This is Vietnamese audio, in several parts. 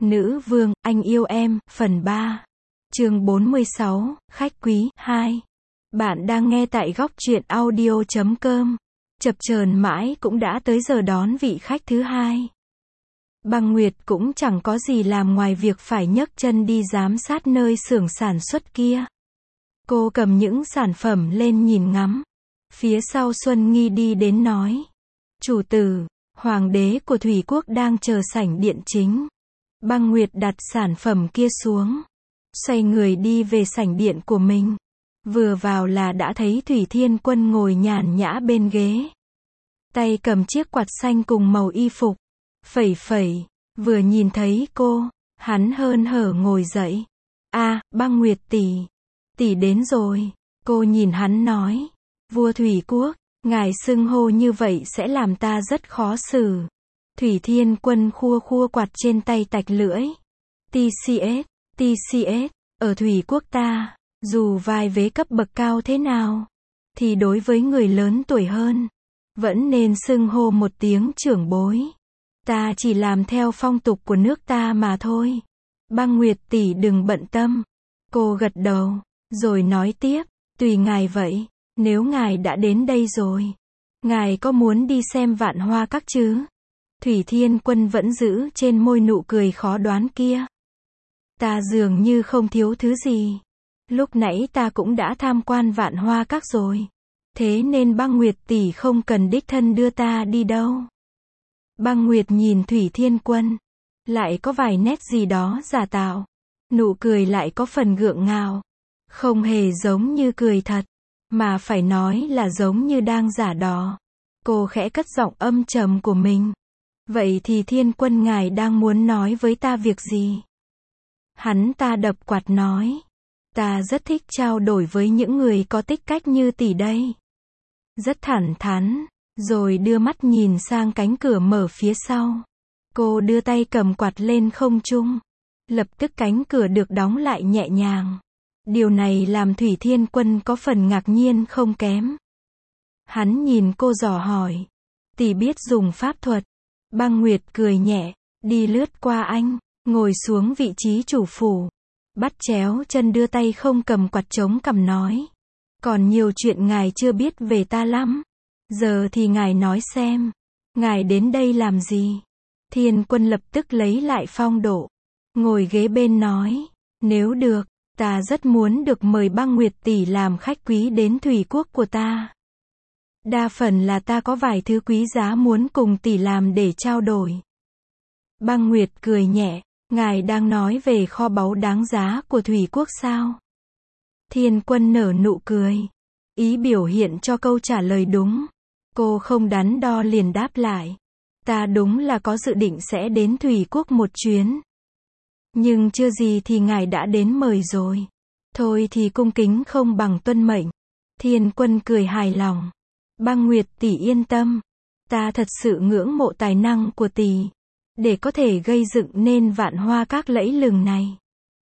Nữ vương, anh yêu em, phần 3. Chương 46, khách quý, 2. Bạn đang nghe tại góc truyện audio.com. Chập chờn mãi cũng đã tới giờ đón vị khách thứ hai. Băng Nguyệt cũng chẳng có gì làm ngoài việc phải nhấc chân đi giám sát nơi xưởng sản xuất kia. Cô cầm những sản phẩm lên nhìn ngắm. Phía sau Xuân Nghi đi đến nói: "Chủ tử, hoàng đế của Thủy Quốc đang chờ sảnh điện chính." Băng Nguyệt đặt sản phẩm kia xuống, xoay người đi về sảnh điện của mình. Vừa vào là đã thấy Thủy Thiên Quân ngồi nhàn nhã bên ghế, tay cầm chiếc quạt xanh cùng màu y phục, phẩy phẩy. Vừa nhìn thấy cô, hắn hớn hở ngồi dậy. "A, Băng Nguyệt tỷ, tỷ đến rồi." Cô nhìn hắn nói: "Vua Thủy Quốc, ngài xưng hô như vậy sẽ làm ta rất khó xử." Thủy Thiên Quân khua khua quạt trên tay tạch lưỡi. TCS, ở Thủy Quốc ta, dù vai vế cấp bậc cao thế nào, thì đối với người lớn tuổi hơn, vẫn nên xưng hô một tiếng trưởng bối. Ta chỉ làm theo phong tục của nước ta mà thôi. Băng Nguyệt tỷ đừng bận tâm. Cô gật đầu, rồi nói tiếp: "Tùy ngài vậy, nếu ngài đã đến đây rồi, ngài có muốn đi xem Vạn Hoa Các chứ?" Thủy Thiên Quân vẫn giữ trên môi nụ cười khó đoán kia. "Ta dường như không thiếu thứ gì. Lúc nãy ta cũng đã tham quan Vạn Hoa Các rồi. Thế nên Băng Nguyệt tỷ không cần đích thân đưa ta đi đâu." Băng Nguyệt nhìn Thủy Thiên Quân, lại có vài nét gì đó giả tạo. Nụ cười lại có phần gượng gạo, không hề giống như cười thật, mà phải nói là giống như đang giả đò. Cô khẽ cất giọng âm trầm của mình: "Vậy thì Thiên Quân ngài đang muốn nói với ta việc gì?" Hắn ta đập quạt nói: "Ta rất thích trao đổi với những người có tích cách như tỷ đây." Rất thẳng thắn, rồi đưa mắt nhìn sang cánh cửa mở phía sau. Cô đưa tay cầm quạt lên không trung. Lập tức cánh cửa được đóng lại nhẹ nhàng. Điều này làm Thủy Thiên Quân có phần ngạc nhiên không kém. Hắn nhìn cô dò hỏi: "Tỷ biết dùng pháp thuật?" Băng Nguyệt cười nhẹ, đi lướt qua anh, ngồi xuống vị trí chủ phủ, bắt chéo chân đưa tay không cầm quạt chống cằm nói: "Còn nhiều chuyện ngài chưa biết về ta lắm. Giờ thì ngài nói xem, ngài đến đây làm gì?" Thiên Quân lập tức lấy lại phong độ, ngồi ghế bên nói: "Nếu được, ta rất muốn được mời Băng Nguyệt tỷ làm khách quý đến Thủy Quốc của ta. Đa phần là ta có vài thứ quý giá muốn cùng tỷ làm để trao đổi." Băng Nguyệt cười nhẹ: "Ngài đang nói về kho báu đáng giá của Thủy Quốc sao?" Thiên Quân nở nụ cười, ý biểu hiện cho câu trả lời đúng. Cô không đắn đo liền đáp lại: "Ta đúng là có dự định sẽ đến Thủy Quốc một chuyến. Nhưng chưa gì thì ngài đã đến mời rồi. Thôi thì cung kính không bằng tuân mệnh." Thiên Quân cười hài lòng: "Băng Nguyệt tỷ yên tâm. Ta thật sự ngưỡng mộ tài năng của tỷ, để có thể gây dựng nên Vạn Hoa Các lẫy lừng này.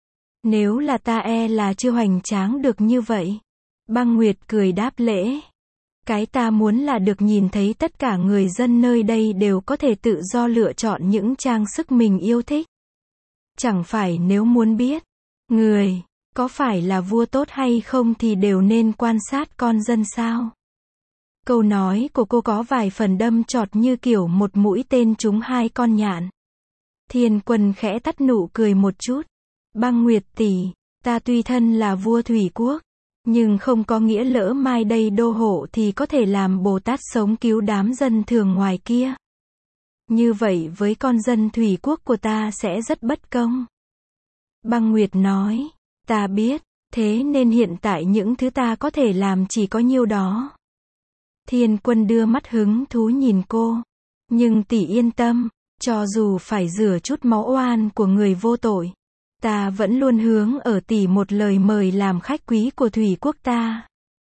Nếu là ta là chưa hoành tráng được như vậy." Băng Nguyệt cười đáp lễ: "Cái ta muốn là được nhìn thấy tất cả người dân nơi đây đều có thể tự do lựa chọn những trang sức mình yêu thích. Chẳng phải nếu muốn biết người có phải là vua tốt hay không thì đều nên quan sát con dân sao?" Câu nói của cô có vài phần đâm chọt như kiểu một mũi tên trúng hai con nhạn. Thiên Quân khẽ tắt nụ cười một chút: "Băng Nguyệt tỷ, ta tuy thân là vua Thủy Quốc, nhưng không có nghĩa lỡ mai đây đô hộ thì có thể làm Bồ Tát sống cứu đám dân thường ngoài kia. Như vậy với con dân Thủy Quốc của ta sẽ rất bất công." Băng Nguyệt nói: "Ta biết, thế nên hiện tại những thứ ta có thể làm chỉ có nhiêu đó." Thiên Quân đưa mắt hứng thú nhìn cô: "Nhưng tỷ yên tâm, cho dù phải rửa chút máu oan của người vô tội, ta vẫn luôn hướng ở tỷ một lời mời làm khách quý của Thủy Quốc ta."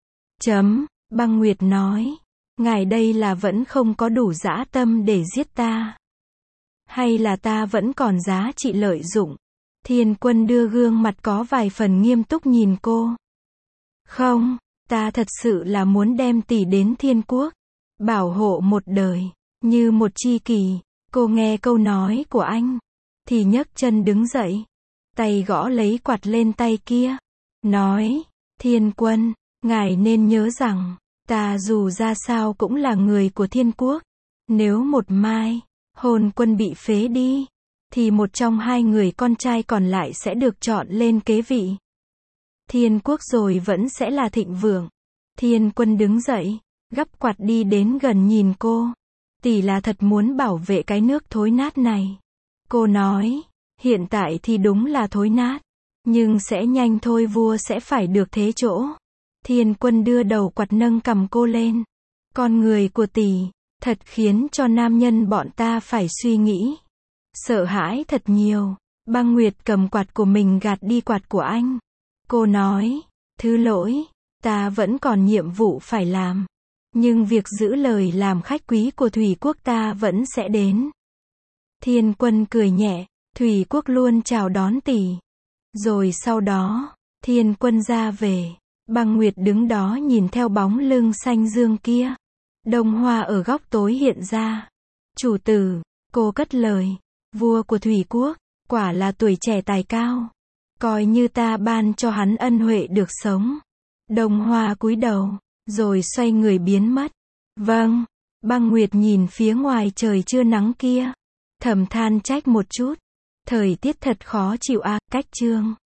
Băng Nguyệt nói: "Ngài đây là vẫn không có đủ dã tâm để giết ta? Hay là ta vẫn còn giá trị lợi dụng?" Thiên Quân đưa gương mặt có vài phần nghiêm túc nhìn cô: "Không, ta thật sự là muốn đem tỷ đến Thiên Quốc, bảo hộ một đời, như một tri kỷ." Cô nghe câu nói của anh, thì nhấc chân đứng dậy, tay gõ lấy quạt lên tay kia, nói, Thiên Quân, ngài nên nhớ rằng, ta dù ra sao cũng là người của Thiên Quốc. Nếu một mai, Hồn Quân bị phế đi, thì một trong hai người con trai còn lại sẽ được chọn lên kế vị. Thiên Quốc rồi vẫn sẽ là thịnh vượng. Thiên Quân đứng dậy, gắp quạt đi đến gần nhìn cô. Tỷ là thật muốn bảo vệ cái nước thối nát này. Cô nói, hiện tại thì đúng là thối nát, nhưng sẽ nhanh thôi, vua sẽ phải được thế chỗ. Thiên Quân đưa đầu quạt nâng cằm cô lên. Con người của tỷ, thật khiến cho nam nhân bọn ta phải suy nghĩ. Sợ hãi thật nhiều. Băng Nguyệt cầm quạt của mình gạt đi quạt của anh. Cô nói, thứ lỗi, ta vẫn còn nhiệm vụ phải làm. Nhưng việc giữ lời làm khách quý của Thủy Quốc ta vẫn sẽ đến. Thiên Quân cười nhẹ, Thủy Quốc luôn chào đón tỷ. Rồi sau đó, Thiên Quân ra về. Băng Nguyệt đứng đó nhìn theo bóng lưng xanh dương kia. Đông Hoa ở góc tối hiện ra. Chủ tử, cô cất lời, vua của Thủy Quốc, quả là tuổi trẻ tài cao. Coi như ta ban cho hắn ân huệ được sống. Đông Hoa cúi đầu, rồi xoay người biến mất. Vâng, Băng Nguyệt nhìn phía ngoài trời chưa nắng kia. Thầm than trách một chút. Thời tiết thật khó chịu à, cách chương.